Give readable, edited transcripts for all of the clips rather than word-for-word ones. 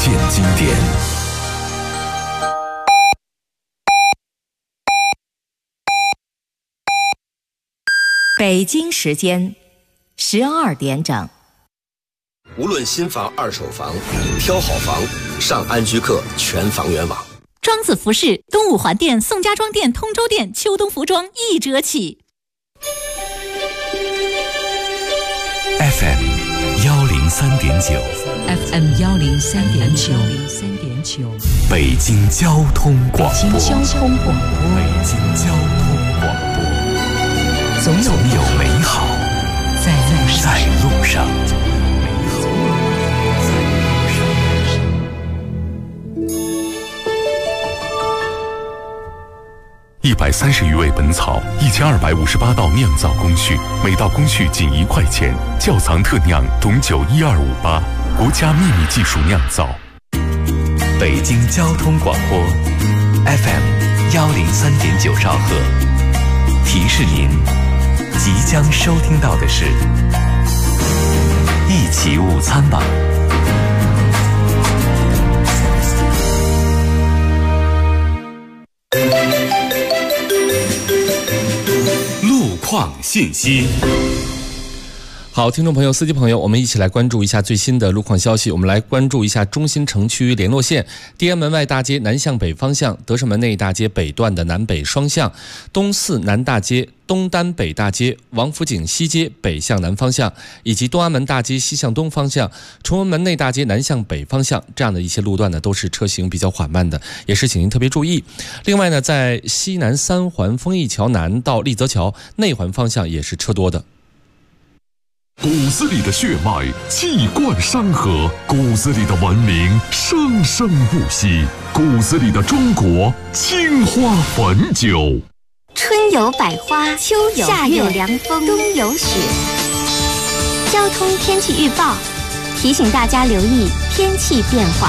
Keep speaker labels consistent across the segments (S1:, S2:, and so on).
S1: 见经典。
S2: 北京时间12点整。
S3: 无论新房、二手房，挑好房，上安居客全房源网。
S4: 庄子服饰东五环店、宋家庄店、通州店秋冬服装1折起。
S1: FM 103.9
S5: FM 103.9
S1: 北京交通广播。
S5: 北京交通广播。
S1: 北京交通广播。总有美好在路上。130余味本草，1258道酿造工序，每道工序仅1块钱。窖藏特酿董酒12588，国家秘密技术酿造。北京交通广播 FM 103.9兆赫，提示您即将收听到的是一起午餐吧。路况信息。
S6: 好，听众朋友、司机朋友，我们一起来关注一下最新的路况消息。我们来关注一下中心城区联络线地安门外大街南向北方向，德胜门内大街北段的南北双向，东四南大街、东单北大街、王府井西街北向南方向，以及东安门大街西向东方向、崇文门内大街南向北方向，这样的一些路段呢，都是车行比较缓慢的，也是请您特别注意。另外呢，在西南三环丰益桥南到立泽桥内环方向也是车多的。
S7: 骨子里的血脉气贯山河，骨子里的文明生生不息，骨子里的中国青花汾酒。
S8: 春有百花，秋有夏有凉风，冬有雪。交通天气预报提醒大家留意天气变化。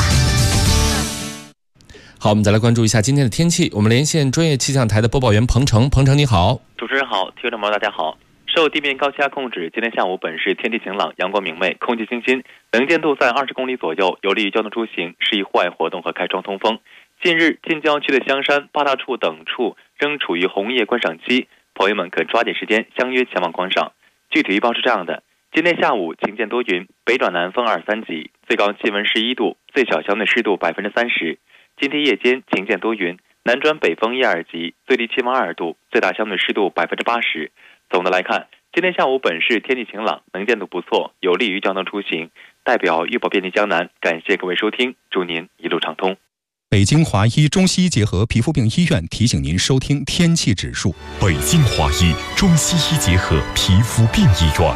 S6: 好，我们再来关注一下今天的天气。我们连线专业气象台的播报员彭程。彭程你好。
S9: 主持人好，听众朋友大家好。受地面高气压控制，今天下午本市天气晴朗，阳光明媚，空气清新，能见度在20公里左右，有利于交通出行，适宜户外活动和开窗通风。近日，近郊区的香山、八大处等处仍处于红叶观赏期，朋友们可抓紧时间相约前往观赏。具体预报是这样的：今天下午晴间多云，北转南风2、3级，最高气温11度，最小相对湿度30%。今天夜间晴间多云，南转北风1、2级，最低气温2度，最大相对湿度80%。总的来看，今天下午本市天气晴朗，能见度不错，有利于交通出行。代表预报便利江南，感谢各位收听，祝您一路畅通。
S10: 北京华医中西医结合皮肤病医院提醒您收听天气指数。
S7: 北京华医中西医结合皮肤病医院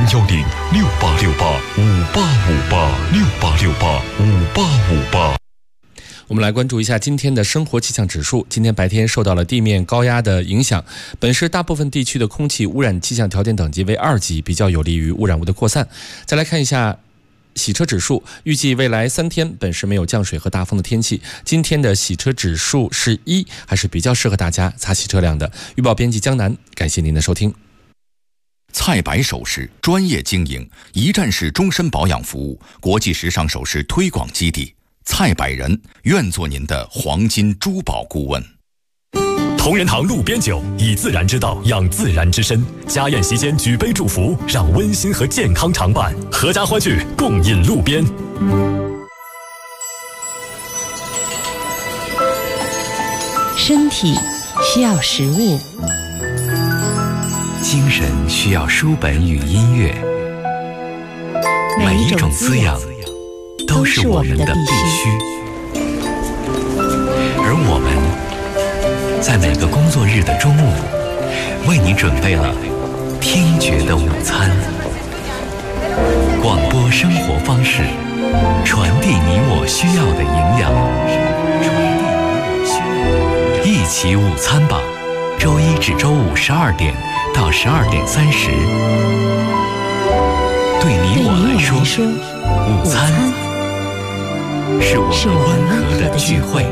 S7: ，010-6868-5858，6868-5858。
S6: 我们来关注一下今天的生活气象指数。今天白天受到了地面高压的影响，本市大部分地区的空气污染气象条件等级为2级，比较有利于污染物的扩散。再来看一下洗车指数，预计未来3天本市没有降水和大风的天气，今天的洗车指数是1，还是比较适合大家擦洗车辆的。预报编辑江南，感谢您的收听。
S11: 蔡白首饰专业经营，一站式终身保养服务，国际时尚首饰推广基地。蔡百人愿做您的黄金珠宝顾问。
S12: 同仁堂路边酒，以自然之道养自然之身。家宴席间举杯祝福，让温馨和健康常伴。阖家欢聚，共饮路边。
S5: 身体需要食物，
S1: 精神需要书本与音乐，每一种滋养都是我们的必须，而我们在每个工作日的中午，为你准备了听觉的午餐。广播生活方式，传递你我需要的营养。一起午餐吧，周一至周五12点到12点30。对你我来说，午餐是我们温和的聚会。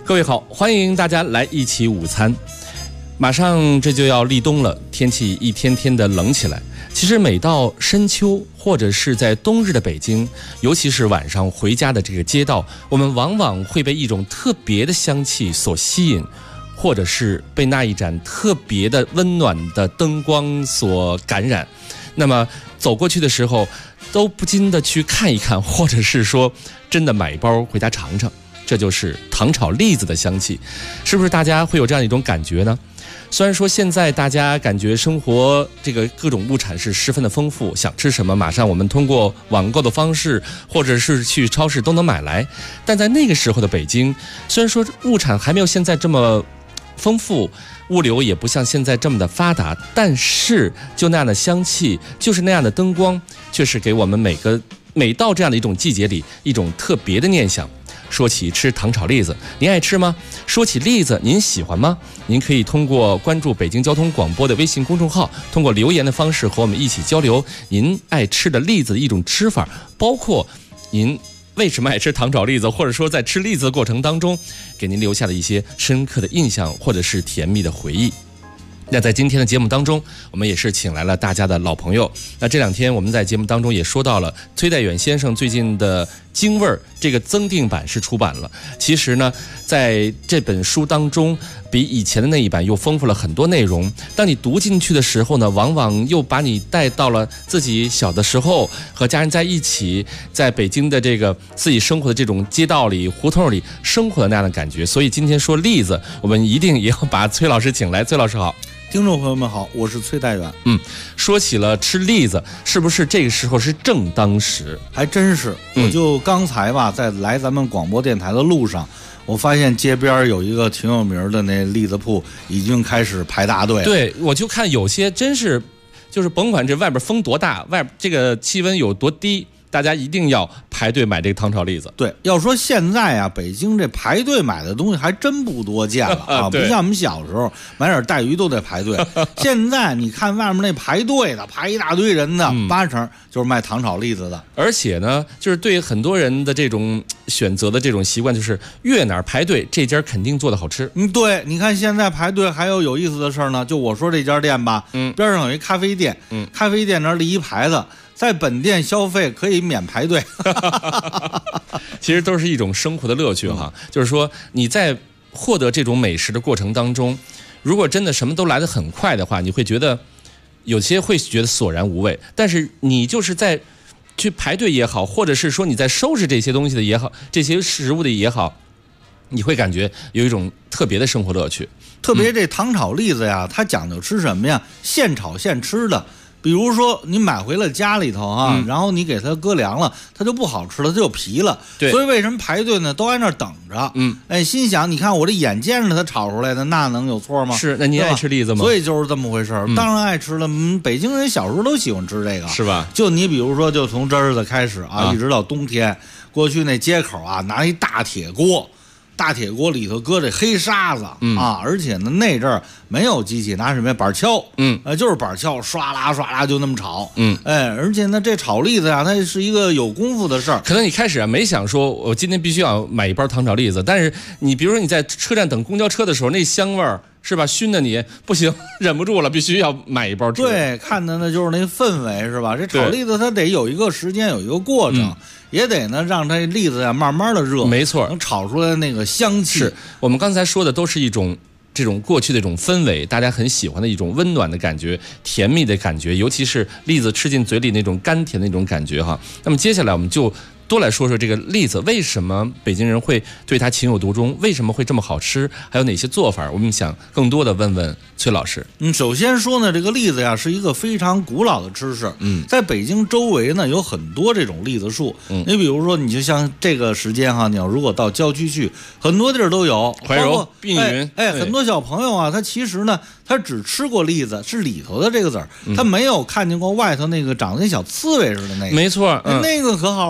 S6: 各位好，欢迎大家来一起午餐。马上这就要立冬了，天气一天天的冷起来。其实每到深秋或者是在冬日的北京，尤其是晚上回家的这个街道，我们往往会被一种特别的香气所吸引，或者是被那一盏特别的温暖的灯光所感染。那么走过去的时候，都不禁的去看一看，或者是说真的买一包回家尝尝。这就是糖炒栗子的香气，是不是大家会有这样一种感觉呢？虽然说现在大家感觉生活这个各种物产是十分的丰富，想吃什么马上我们通过网购的方式或者是去超市都能买来，但在那个时候的北京，虽然说物产还没有现在这么丰富，物流也不像现在这么的发达，但是就那样的香气，就是那样的灯光，却是给我们每到这样的一种季节里一种特别的念想。说起吃糖炒栗子，您爱吃吗？说起栗子，您喜欢吗？您可以通过关注北京交通广播的微信公众号，通过留言的方式和我们一起交流您爱吃的栗子的一种吃法，包括您为什么爱吃糖炒栗子，或者说在吃栗子的过程当中给您留下的一些深刻的印象或者是甜蜜的回忆。那在今天的节目当中，我们也是请来了大家的老朋友。那这两天我们在节目当中也说到了崔代远先生最近的《京味儿》这个增订版是出版了。其实呢，在这本书当中，比以前的那一版又丰富了很多内容。当你读进去的时候呢，往往又把你带到了自己小的时候，和家人在一起，在北京的这个自己生活的这种街道里、胡同里生活的那样的感觉。所以今天说栗子，我们一定也要把崔老师请来。崔老师好。
S13: 听众朋友们好，我是崔代远。
S6: 说起了吃栗子，是不是这个时候是正当时？
S13: 还真是。我就刚才吧，在来咱们广播电台的路上，我发现街边有一个挺有名的那栗子铺，已经开始排大队了。
S6: 对，我就看有些真是，就是甭管这外边风多大，外边这个气温有多低，大家一定要排队买这个糖炒栗子。
S13: 对，要说现在啊，北京这排队买的东西还真不多见了啊，不像我们小时候买点带鱼都得排队。现在你看外面那排队的，排一大堆人的，80%就是卖糖炒栗子的。
S6: 而且呢，就是对很多人的这种选择的这种习惯，就是越哪儿排队，这家肯定做的好吃。
S13: 对，你看现在排队还有意思的事呢，就我说这家店吧，边上有一咖啡店，咖啡店那儿立一牌子，在本店消费可以免排队。
S6: 其实都是一种生活的乐趣哈，就是说你在获得这种美食的过程当中，如果真的什么都来得很快的话，你会觉得有些会觉得索然无味，但是你就是在去排队也好，或者是说你在收拾这些东西的也好，这些食物的也好，你会感觉有一种特别的生活乐趣。
S13: 特别这糖炒栗子呀，它讲究吃什么呀？现炒现吃的。比如说你买回了家里头啊，然后你给它搁凉了，它就不好吃了，它就皮了。
S6: 对，
S13: 所以为什么排队呢？都在那儿等着。心想你看我这眼见着它炒出来的，那能有错吗？
S6: 是，那您爱吃栗子吗？
S13: 所以就是这么回事当然爱吃了。北京人小时候都喜欢吃这个，
S6: 是吧？就
S13: 你比如说，就从这日子开始啊，一直到冬天，过去那街口啊，拿一大铁锅。大铁锅里头搁这黑沙子啊，而且呢那阵儿没有机器，拿什么呀？板锹，就是板锹，唰啦唰啦就那么炒，而且呢这炒栗子呀，它是一个有功夫的事儿。
S6: 可能你开始啊没想说，我今天必须要买一包糖炒栗子，但是你比如说你在车站等公交车的时候，那香味儿是吧，熏的你不行，忍不住了，必须要买一包吃。
S13: 对，看的呢就是那氛围是吧？这炒栗子它得有一个时间，有一个过程。也得呢让它栗子呀慢慢的热，
S6: 没错，
S13: 能炒出来那个香气。
S6: 是我们刚才说的都是一种这种过去的一种氛围，大家很喜欢的一种温暖的感觉，甜蜜的感觉，尤其是栗子吃进嘴里那种甘甜的那种感觉哈。那么接下来我们就多来说说这个栗子，为什么北京人会对它情有独钟？为什么会这么好吃？还有哪些做法？我们想更多的问问崔老师。
S13: 首先说呢，这个栗子呀是一个非常古老的吃食。在北京周围呢有很多这种栗子树。你比如说，你就像这个时间哈，你要如果到郊区去，很多地儿都有，
S6: 怀柔、碧云，
S13: 很多小朋友啊，他其实呢，他只吃过栗子，是里头的这个籽儿，他没有看见过外头那个长得跟小刺猬似的那个。
S6: 没错，
S13: 那个可好玩了。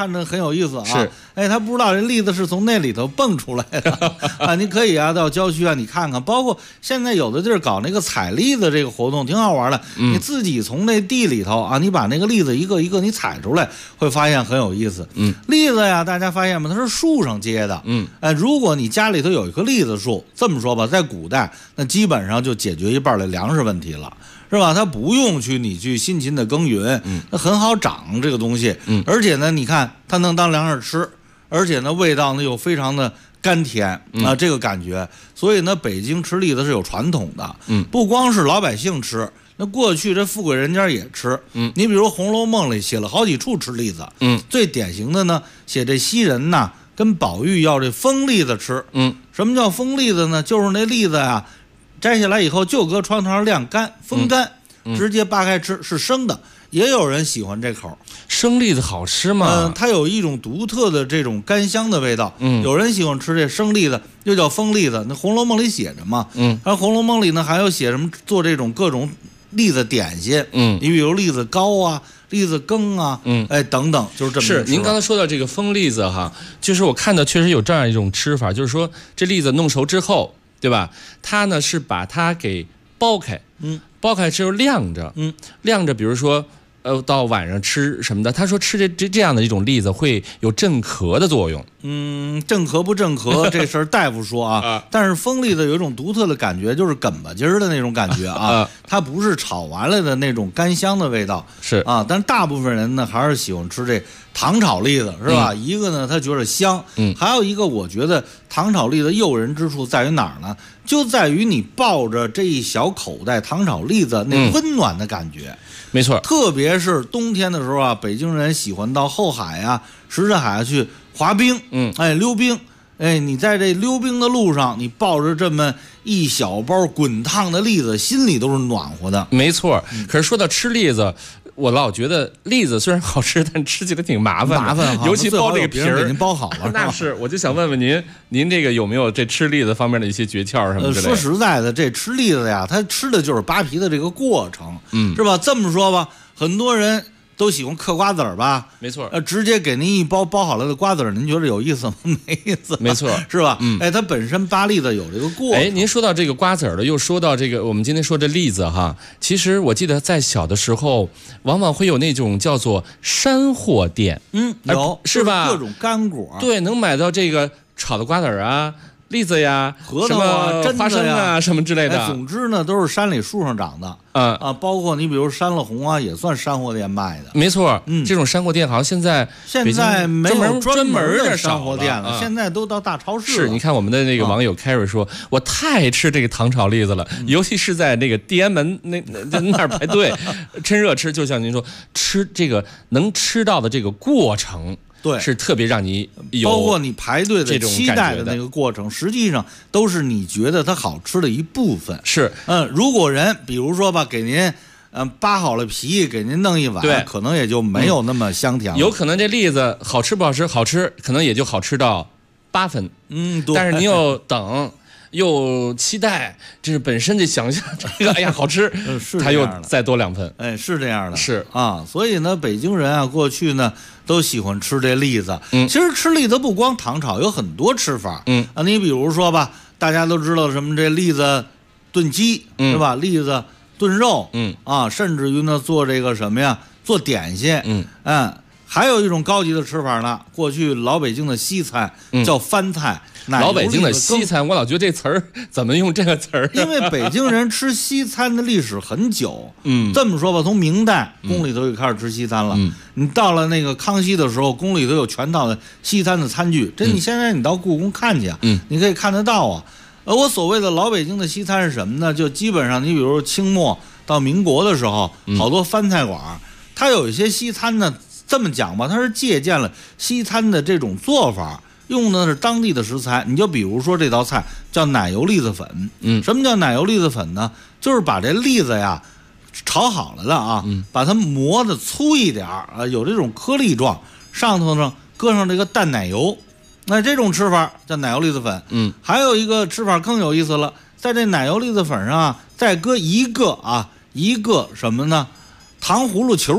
S13: 看着很有意思啊。
S6: 是，
S13: 哎，他不知道这栗子是从那里头蹦出来的啊。你可以啊到郊区啊你看看，包括现在有的地儿搞那个采栗子这个活动挺好玩的。你自己从那地里头啊，你把那个栗子一个一个你采出来，会发现很有意思。栗子呀，大家发现吗？它是树上结的。如果你家里头有一棵栗子树，这么说吧，在古代那基本上就解决一半的粮食问题了。是吧？它不用你去辛勤的耕耘，它很好长这个东西，而且呢，你看它能当粮食吃，而且呢味道呢又非常的甘甜啊，这个感觉。所以呢，北京吃栗子是有传统的，不光是老百姓吃，那过去这富贵人家也吃。你比如《红楼梦》里写了好几处吃栗子，最典型的呢，写这袭人呐跟宝玉要这风栗子吃。什么叫风栗子呢？就是那栗子啊。摘下来以后就搁窗台上晾干风干，直接扒开吃，是生的。也有人喜欢这口
S6: 生栗子好吃吗？
S13: 它有一种独特的这种干香的味道。有人喜欢吃这生栗子，又叫风栗子。那《红楼梦》里写着嘛。而《红楼梦》里呢还有写什么做这种各种栗子点心。你比如栗子糕啊、栗子羹啊，等等，就是这么。
S6: 是您刚才说到这个风栗子哈，就是我看到确实有这样一种吃法，就是说这栗子弄熟之后。对吧？他呢是把它给剥开，剥开之后晾着，晾着，比如说，到晚上吃什么的。他说吃这样的一种栗子会有镇咳的作用。
S13: 镇咳不镇咳这事儿大夫说啊，但是风栗子有一种独特的感觉，就是梗巴筋儿的那种感觉啊，它不是炒完了的那种干香的味道，
S6: 是啊。
S13: 但大部分人呢还是喜欢吃这糖炒栗子，是吧？一个呢他觉得香，还有一个我觉得糖炒栗子诱人之处在于哪儿呢？就在于你抱着这一小口袋糖炒栗子那温暖的感觉。
S6: 没错，
S13: 特别是冬天的时候啊，北京人喜欢到后海啊、什刹海去滑冰，溜冰，你在这溜冰的路上，你抱着这么一小包滚烫的栗子，心里都是暖和的。
S6: 没错，可是说到吃栗子，我老觉得栗子虽然好吃，但吃起来挺麻烦的，尤其剥这个皮儿，
S13: 给您剥好了。
S6: 那是，我就想问问您这个有没有这吃栗子方面的一些诀窍什么之类的？
S13: 说实在的，这吃栗子呀，它吃的就是扒皮的这个过程，是吧？这么说吧，很多人都喜欢嗑瓜子儿吧？
S6: 没错，
S13: 直接给您一包包好了的瓜子儿，您觉得有意思吗？没意思，
S6: 没错，
S13: 是吧？它本身扒栗子有这个过程。
S6: 您说到这个瓜子儿了，又说到这个我们今天说这栗子哈，其实我记得在小的时候，往往会有那种叫做山货店，
S13: 有
S6: 是吧？
S13: 各种干果，
S6: 对，能买到这个炒的瓜子儿啊。栗子呀、
S13: 核桃啊、
S6: 花生啊什么之类的，
S13: 总之呢，都是山里树上长的。包括你比如山乐红啊，也算山货店卖的。
S6: 没错，这种山货店好像现在
S13: 没有专门
S6: 的
S13: 山货店了，现在都到大超市了。
S6: 是，你看我们的那个网友 Carry 说，我太爱吃这个糖炒栗子了，尤其是在那个地安门那儿排队，趁热吃。就像您说，吃这个能吃到的这个过程。
S13: 对，
S6: 是特别让你有，
S13: 包括你排队的期待的那个过程，实际上都是你觉得它好吃的一部分。
S6: 是，
S13: 如果人比如说吧，给您扒好了皮，给您弄一碗，
S6: 对，
S13: 可能也就没有那么香甜了。
S6: 有可能这栗子好吃不好吃？好吃，可能也就好吃到8分。
S13: 对。
S6: 但是你又等。又期待，这是本身就想象这个，哎呀，好吃，它又再多2分，
S13: 是这样的，
S6: 是
S13: 啊，所以呢，北京人啊，过去呢都喜欢吃这栗子。其实吃栗子不光糖炒，有很多吃法。你比如说吧，大家都知道什么这栗子炖鸡，是吧？栗子炖肉，甚至于呢做这个什么呀，做点心，还有一种高级的吃法呢，过去老北京的西餐叫翻菜。
S6: 老北京的西餐，我老觉得这词儿怎么用这个词儿？
S13: 因为北京人吃西餐的历史很久。这么说吧，从明代宫里头就开始吃西餐了。你到了那个康熙的时候，宫里头有全套的西餐的餐具。这你现在你到故宫看去，你可以看得到啊。我所谓的老北京的西餐是什么呢？就基本上你比如清末到民国的时候，好多翻菜馆，它有一些西餐呢，这么讲吧，它是借鉴了西餐的这种做法。用的是当地的食材，你就比如说这道菜叫奶油栗子粉。什么叫奶油栗子粉呢？就是把这栗子呀炒好了的啊，把它磨得粗一点啊，有这种颗粒状，上头呢搁上这个淡奶油。那这种吃法叫奶油栗子粉。还有一个吃法更有意思了，在这奶油栗子粉上啊，再搁一个什么呢？糖葫芦球。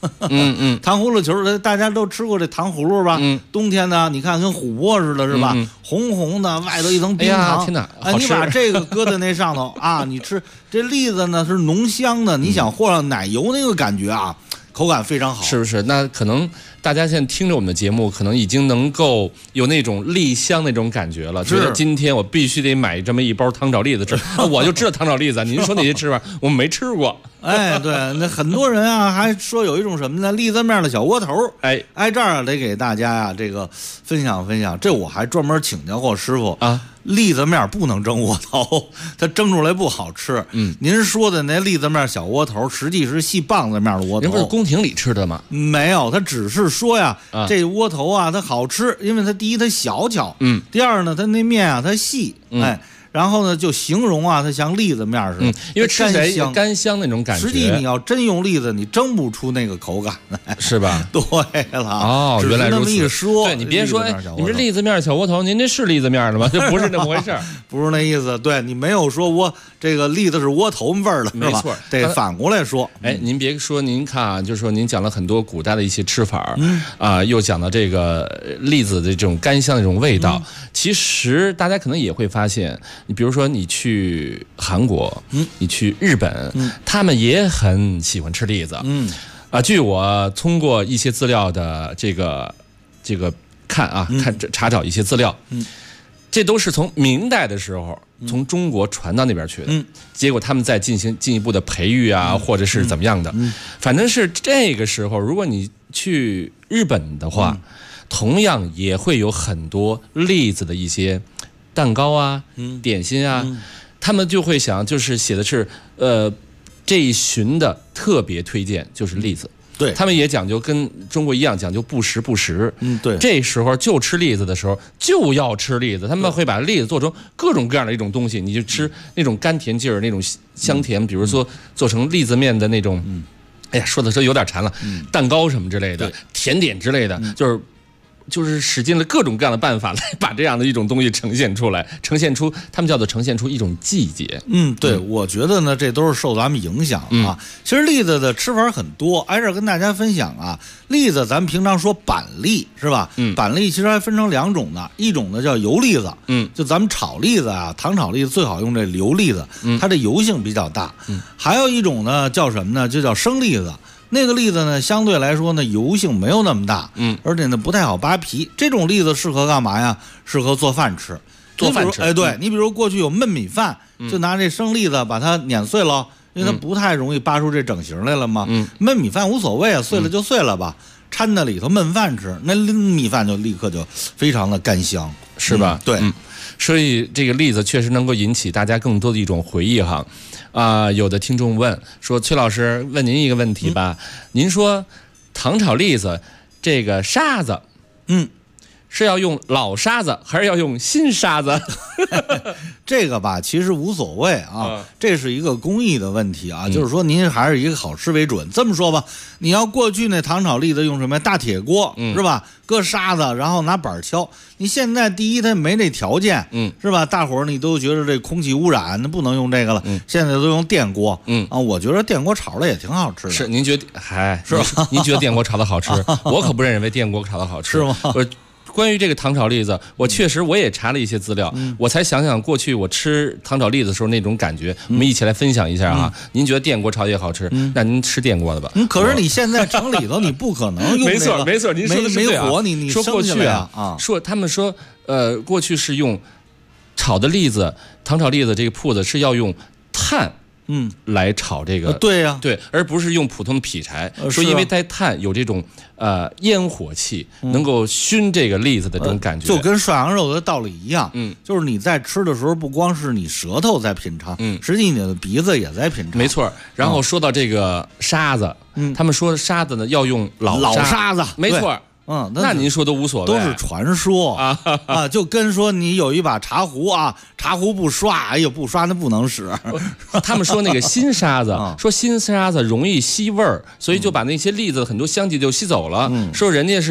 S13: 糖葫芦球，大家都吃过这糖葫芦吧？冬天呢，你看跟琥珀似的，是吧？红红的，外头一层冰糖。
S6: 天哪，
S13: 哎，你把这个搁在那上头啊，你吃这栗子呢是浓香的，你想和上奶油那个感觉啊，口感非常好，
S6: 是不是？那可能大家现在听着我们的节目，可能已经能够有那种栗香那种感觉了。觉得今天我必须得买这么一包糖炒栗子吃，我就知道糖炒栗子。您说那些吃法，我们没吃过。
S13: 哎，对，那很多人啊还说有一种什么呢？栗子面的小窝头。哎，这儿得给大家呀这个分享分享。这我还专门请教过师傅啊。栗子面不能蒸窝头，它蒸出来不好吃。您说的那栗子面小窝头，实际是细棒子面的窝头。
S6: 您不是宫廷里吃的吗？
S13: 没有，它只是说呀，这窝头啊它好吃，因为它第一它小巧，第二呢它那面啊它细，哎。然后呢，就形容啊，它像栗子面似的，
S6: 因为吃起来有干香那种感觉。
S13: 实际你要真用栗子，你蒸不出那个口感来，
S6: 是吧？
S13: 对了，
S6: 哦，原来如此。
S13: 那么一说，
S6: 对你别说，你这栗子面小窝头，您这是栗子面的吗？这不是那么回事儿，
S13: 不是那意思。对你没有说这个栗子是窝头味儿的，
S6: 没错，
S13: 得反过来说。
S6: 哎，您别说，您看啊，就是说您讲了很多古代的一些吃法，又讲到这个栗子的这种干香的这种味道。其实大家可能也会发现，你比如说你去韩国，你去日本，他们也很喜欢吃栗子。据我通过一些资料的这个看查找一些资料，这都是从明代的时候从中国传到那边去的，结果他们再进一步的培育啊，或者是怎么样的，反正是这个时候，如果你去日本的话，同样也会有很多栗子的一些蛋糕啊、点心啊，他们就会想，就是写的是这一旬的特别推荐就是栗子。
S13: 对，
S6: 他们也讲究跟中国一样讲究不时不食。
S13: 对，
S6: 这时候就吃栗子的时候就要吃栗子，他们会把栗子做成各种各样的一种东西，你就吃那种甘甜劲儿，那种香甜，比如说做成栗子面的那种，哎呀，说的时候有点馋了，蛋糕什么之类的，甜点之类的，就是使尽了各种各样的办法来把这样的一种东西呈现出来，他们叫做呈现出一种季节。
S13: 对，我觉得呢，这都是受咱们影响啊。其实栗子的吃法很多，挨着跟大家分享啊。栗子咱们平常说板栗是吧？板栗其实还分成两种呢，一种呢叫油栗子，就咱们炒栗子啊，糖炒栗子最好用这油栗子，它这油性比较大。还有一种呢叫什么呢？就叫生栗子。那个栗子呢，相对来说呢，油性没有那么大，而且呢不太好扒皮。这种栗子适合干嘛呀？适合做饭吃。对，你比如过去有焖米饭，就拿这生栗子把它碾碎了，因为它不太容易扒出这整形来了嘛。焖米饭无所谓啊，碎了就碎了吧，掺在里头焖饭吃，那米饭就立刻就非常的干香，
S6: 是吧？
S13: 对。
S6: 所以这个栗子确实能够引起大家更多的一种回忆哈。有的听众问说，崔老师问您一个问题吧，您说糖炒栗子这个沙子，是要用老沙子还是要用新沙子？
S13: 这个吧，其实无所谓啊，这是一个工艺的问题啊，就是说您还是以一个好吃为准。这么说吧，你要过去那糖炒栗子用什么大铁锅，是吧？搁沙子，然后拿板敲。你现在第一它没这条件，是吧？大伙儿你都觉得这空气污染，那不能用这个了。现在都用电锅，我觉得电锅炒的也挺好吃的。
S6: 是，您觉得是吧？您觉得电锅炒的好吃？我可不认为电锅炒的好吃，
S13: 是吗？
S6: 关于这个糖炒栗子，我也查了一些资料，我才想想过去我吃糖炒栗子的时候那种感觉，我们一起来分享一下啊。您觉得电锅炒也好吃，那您吃电锅的吧。
S13: 可是你现在城里头你不可能用
S6: 没错，您说的是对啊。
S13: 没火你
S6: 说过去啊，说他们说过去是用炒的栗子，糖炒栗子这个铺子是要用炭。来炒这个，
S13: 对呀，
S6: 对，而不是用普通的劈柴。说因为在炭有这种烟火气，能够熏这个栗子的这种感觉，
S13: 就跟涮羊肉的道理一样。就是你在吃的时候，不光是你舌头在品尝，实际你的鼻子也在品尝。
S6: 没错。然后说到这个沙子，他们说沙子呢要用老
S13: 沙子，
S6: 没错。那您说都无所谓，
S13: 都是传说啊，就跟说你有一把茶壶啊，茶壶不刷，哎呦不刷那不能使。
S6: 他们说那个新沙子，说新沙子容易吸味儿，所以就把那些栗子很多香气就吸走了。说人家是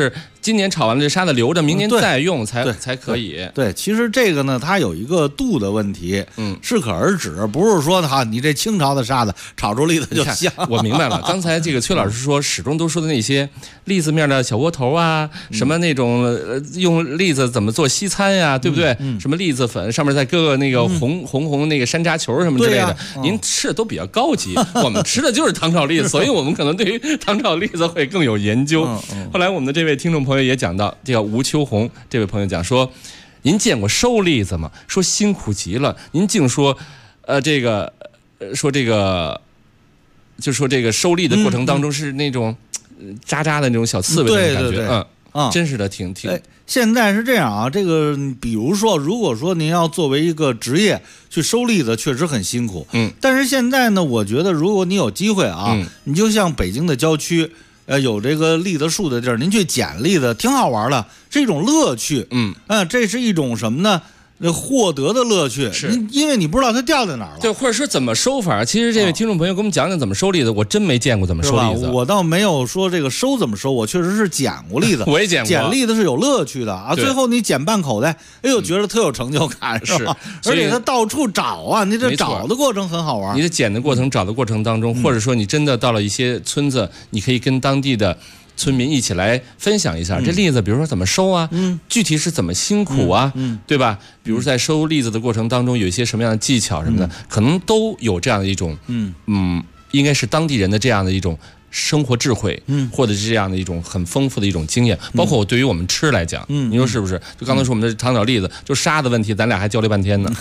S6: 今年炒完了这沙子留着，明年再用才可以。
S13: 对，其实这个呢，它有一个度的问题，适可而止，不是说哈，你这清朝的沙子炒出栗子就香。
S6: 我明白了，刚才这个崔老师说，始终都说的那些栗子面的小窝头啊，什么那种用栗子怎么做西餐呀，对不对？什么栗子粉上面再搁个那个红那个山楂球什么之类的，您吃的都比较高级，我们吃的就是糖炒栗子，所以我们可能对于糖炒栗子会更有研究。后来我们的这位听众朋友也讲到，这个吴秋红这位朋友讲说，您见过收栗子吗？说辛苦极了，您净说，说这个，就说这个收栗的过程当中是那种渣渣的那种小刺猬的感觉，真是的，挺。
S13: 现在是这样啊，这个比如说，如果说您要作为一个职业去收栗子，确实很辛苦，但是现在呢，我觉得如果你有机会啊，你就像北京的郊区。有这个栗子树的地儿，您去捡栗子挺好玩的，是一种乐趣。这是一种什么呢？获得的乐趣，因为你不知道它掉在哪儿了。
S6: 对，或者说怎么收法？其实这位听众朋友给我们讲讲怎么收栗子，我真没见过怎么收栗子。
S13: 我倒没有说这个收怎么收，我确实是捡过栗子。
S6: 我也捡过。
S13: 捡栗子是有乐趣的啊！最后你捡半口袋，哎呦，觉得特有成就感，是吧？而且它到处找啊，你这找的过程很好玩。
S6: 你的捡的过程、找的过程当中，或者说你真的到了一些村子，你可以跟当地的村民一起来分享一下这栗子，比如说怎么收啊，具体是怎么辛苦啊，对吧？比如在收栗子的过程当中，有一些什么样的技巧什么的，可能都有这样的一种，应该是当地人的这样的一种生活智慧，或者是这样的一种很丰富的一种经验。包括我对于我们吃来讲，你说是不是？就刚才说我们的糖炒栗子，就沙的问题，咱俩还交流半天呢。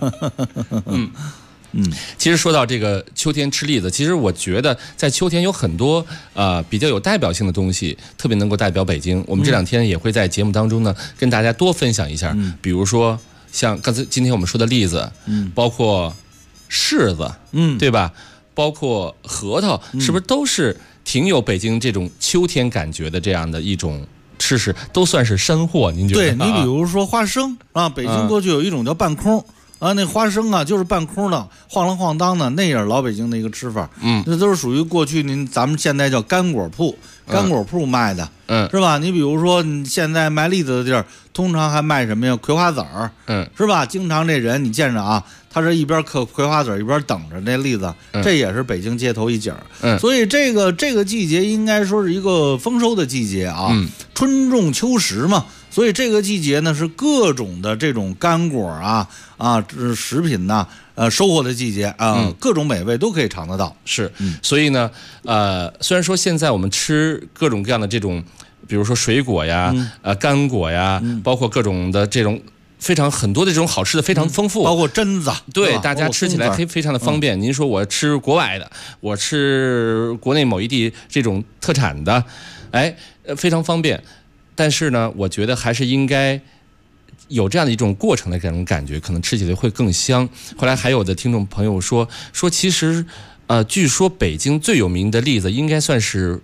S6: 其实说到这个秋天吃栗子，其实我觉得在秋天有很多比较有代表性的东西，特别能够代表北京。我们这两天也会在节目当中呢跟大家多分享一下，比如说像刚才今天我们说的栗子，包括柿子，对吧？包括核桃，是不是都是挺有北京这种秋天感觉的这样的一种吃食，都算是山货？您觉得？
S13: 对，你比如说花生啊，北京过去有一种叫半空。那花生啊，就是半空的，晃啷晃荡的，那也是老北京的一个吃法。那都是属于过去咱们现在叫干果铺，干果铺卖的，是吧？你比如说，你现在卖栗子的地儿，通常还卖什么呀？葵花籽儿，是吧？经常这人你见着啊，他是一边嗑葵花籽儿一边等着那栗子，这也是北京街头一景。所以这个季节应该说是一个丰收的季节啊，春种秋实嘛。所以这个季节呢，是各种的这种干果食品呐，收获的季节啊，各种美味都可以尝得到。
S6: 是，所以呢，虽然说现在我们吃各种各样的这种，比如说水果呀，干果呀，包括各种的这种很多的这种好吃的非常丰富，
S13: 包括榛子，
S6: 对，大家吃起来非常的方便。您说我吃国外的，我吃国内某一地这种特产的，非常方便。但是呢，我觉得还是应该有这样的一种过程的这种感觉，可能吃起来会更香。后来还有的听众朋友说，其实据说北京最有名的栗子应该算是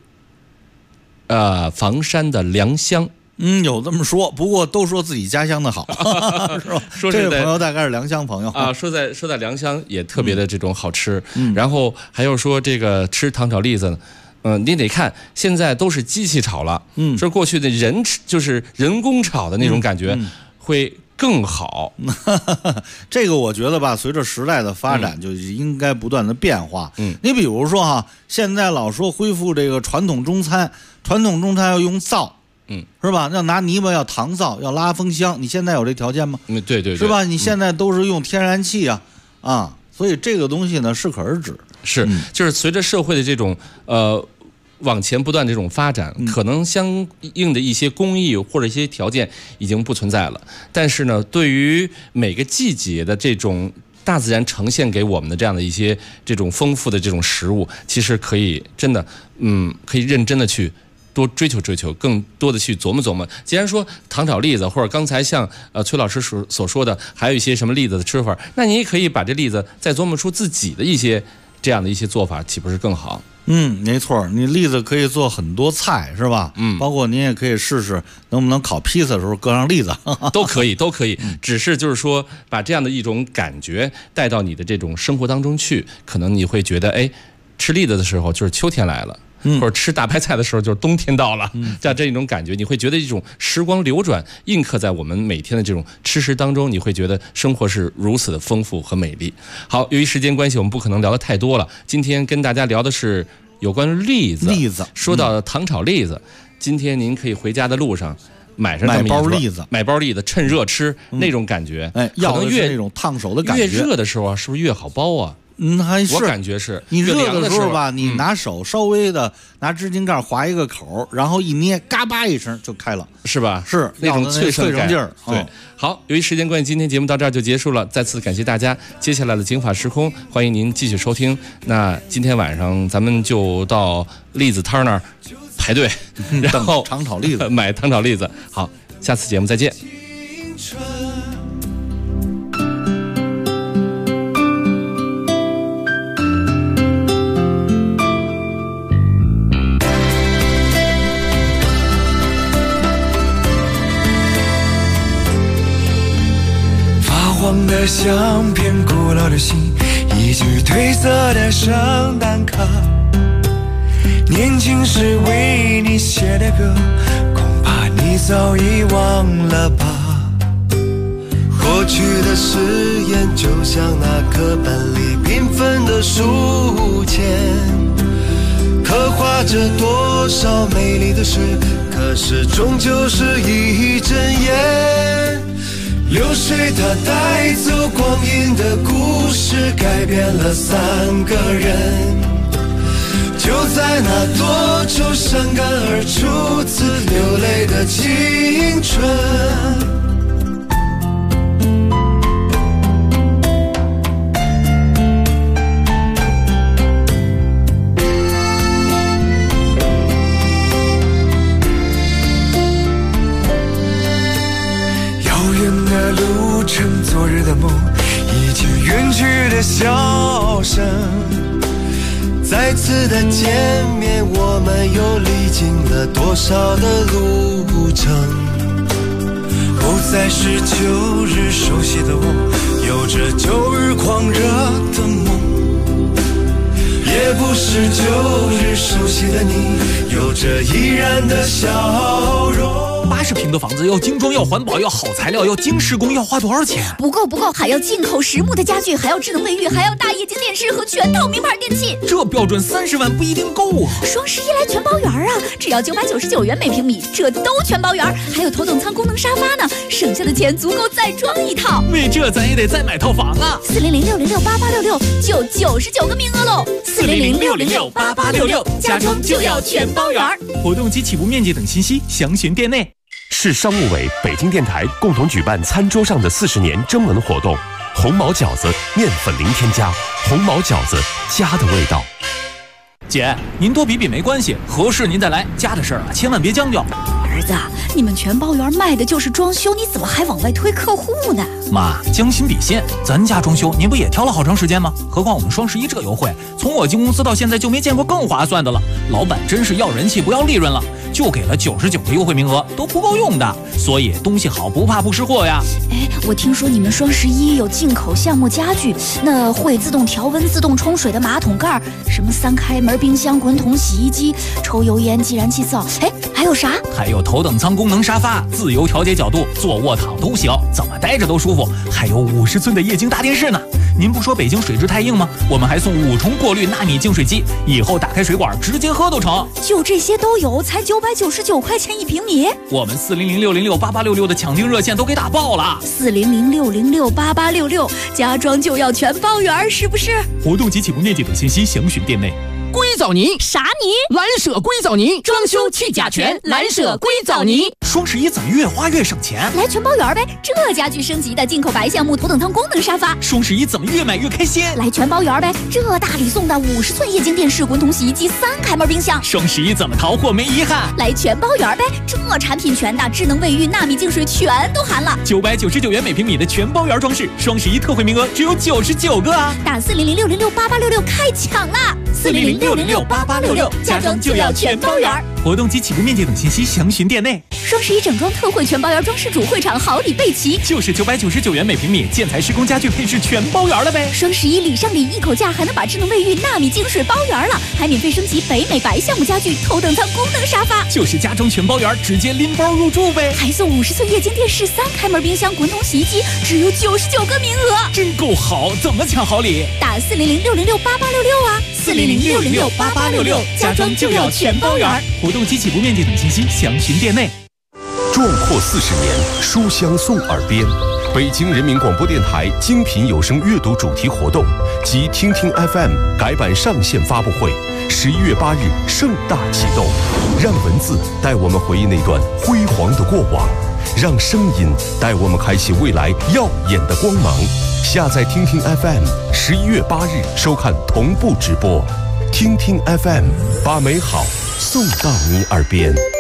S6: 房山的良乡。
S13: 有这么说，不过都说自己家乡的好，是吧？这位朋友大概是良乡朋友
S6: 啊。说在良乡也特别的这种好吃。然后还有说这个吃糖炒栗子呢。你得看，现在都是机器炒了，说过去的就是人工炒的那种感觉会更好。
S13: 这个我觉得吧，随着时代的发展，就应该不断的变化。你比如说哈，现在老说恢复这个传统中餐要用灶，是吧？要拿泥巴，要糖灶，要拉风箱。你现在有这条件吗？
S6: 对，
S13: 是吧？你现在都是用天然气啊，所以这个东西呢适可而止。
S6: 是，就是随着社会的这种往前不断这种发展，可能相应的一些工艺或者一些条件已经不存在了。但是呢，对于每个季节的这种大自然呈现给我们的这样的一些这种丰富的这种食物，其实可以真的，可以认真的去多追求，更多的去琢磨。既然说糖炒栗子，或者刚才像崔老师所说的，还有一些什么栗子的吃法，那你也可以把这栗子再琢磨出自己的一些这样的一些做法，岂不是更好？
S13: 没错，你栗子可以做很多菜，是吧？包括您也可以试试能不能烤披萨的时候搁上栗子，
S6: 都可以。只是就是说，把这样的一种感觉带到你的这种生活当中去，可能你会觉得，吃栗子的时候就是秋天来了。 或者吃大白菜的时候就是冬天到了，像这种感觉，你会觉得一种时光流转印刻在我们每天的这种吃食当中，你会觉得生活是如此的丰富和美丽。好，由于时间关系，我们不可能聊得太多了。今天跟大家聊的是有关栗子。说到糖炒栗子，今天您可以回家的路上买上这么一包买包栗子，趁热吃那种感觉。
S13: 要的是那种烫手的感觉。
S6: 越热的时候啊，是不是越好包啊？
S13: 还是
S6: 我感觉是
S13: 你热的时候吧，你拿手稍微的拿指甲盖划一个口，然后一捏，嘎巴一声就开了，
S6: 是吧？
S13: 是
S6: 那种脆
S13: 生劲儿。
S6: 对，好，由于时间关系，今天节目到这儿就结束了。再次感谢大家，接下来的警法时空，欢迎您继续收听。那今天晚上咱们就到栗子摊那儿排队，然后
S13: 糖炒栗子，
S6: 买糖炒栗子。好，下次节目再见。
S14: 黄的相片，古老的信，一句褪色的圣诞卡，年轻时为你写的歌，恐怕你早已忘了吧。过去的誓言就像那课本里缤纷的书签，刻画着多少美丽的事，可是终究是一阵烟。流水它带走光阴的故事，改变了3个人，就在那多愁善感而初次流泪的青春。路程，昨日的梦，一句远去的笑声，再次的见面，我们又历经了多少的路程？不再是旧日熟悉的我，有着旧日狂热的梦，也不是旧日熟悉的你，有着依然的笑容。
S15: 80平的房子要精装，要环保，要好材料，要精施工，要花多少钱？
S16: 不够，还要进口实木的家具，还要智能卫浴，还要大液晶电视和全套名牌电器。
S15: 这标准30万不一定够啊！
S16: 双11来全包圆啊，只要999元每平米，这都全包圆，还有头等舱功能沙发呢，省下的钱足够再装一套。
S15: 为这咱也得再买套房啊
S16: ！400-606-8866就99个名额喽！400-606-8866，家装就要全包圆。
S15: 活动及起步面积等信息详询店内。
S17: 市商务委、北京电台共同举办餐桌上的40年征文活动，红毛饺子面粉零添加，红毛饺子家的味道。
S15: 姐，您多比比没关系，合适您再来，家的事儿啊千万别将就。
S16: 儿子，你们全包圆卖的就是装修，你怎么还往外推客户呢？
S15: 妈，将心比心，咱家装修您不也挑了好长时间吗？何况我们双11这优惠，从我进公司到现在就没见过更划算的了。老板真是要人气不要利润了，就给了99个优惠名额，都不够用的。所以东西好不怕不识货呀。
S16: 哎，我听说你们双11有进口橡木家具，那会自动调温、自动冲水的马桶盖，什么3开门冰箱、滚筒洗衣机、抽油烟计燃气灶，哎，还有啥？
S15: 还有头等舱功能沙发，自由调节角度，坐卧躺都行，怎么待着都舒服。还有50寸的液晶大电视呢。您不说北京水质太硬吗？我们还送5重过滤纳米净水机，以后打开水管直接喝都成。
S16: 就这些都有，才999块钱1平米。
S15: 我们400-606-8866的抢订热线都给打爆了。
S16: 400-606-8866，家装就要全包圆，是不是？
S15: 活动及起步面积等信息详询店内。
S18: 硅藻泥
S16: 啥泥？
S18: 蓝舍硅藻泥，装修去甲醛，蓝舍硅藻泥。
S15: 双11怎么越花越省钱？
S16: 来全包圆呗！这家具升级的进口白橡木头等舱功能沙发。
S15: 双11怎么越买越开心？
S16: 来全包圆呗！这大礼送的50寸液晶电视、滚筒洗衣机、3开门冰箱。
S15: 双11怎么淘货没遗憾？
S16: 来全包圆呗！这产品全的，智能卫浴、纳米净水全都含了。
S15: 999元每平米的全包圆装饰，双11特惠名额只有99个啊！
S16: 打400-606-8866开抢啦！
S18: 400-606-8866，加装就要全包圆。
S15: 活动及起步面积等信息详询店内。
S16: 双11整装特惠全包圆装饰主会场好礼备齐，
S15: 就是999元每平米，建材施工家具配饰全包圆了呗。
S16: 双11礼上礼，一口价还能把智能卫浴纳米净水包圆了，还免费升级北美白项目家具头等舱功能沙发，
S15: 就是家装全包圆，直接拎包入住呗。
S16: 还送50寸液晶电视、3开门冰箱、滚筒洗衣机，只有99个名额，
S15: 真够好！怎么抢好礼？
S16: 打400-606-8866啊
S15: ！400-606-8866，家装就要全包圆。活动及起步面积等信息详询店内。
S17: 壮阔40年，书香送耳边。北京人民广播电台精品有声阅读主题活动及听听 FM 改版上线发布会，11月8日盛大启动。让文字带我们回忆那段辉煌的过往，让声音带我们开启未来耀眼的光芒。下载听听 FM，11月8日收看同步直播。听听 FM， 把美好送到你耳边。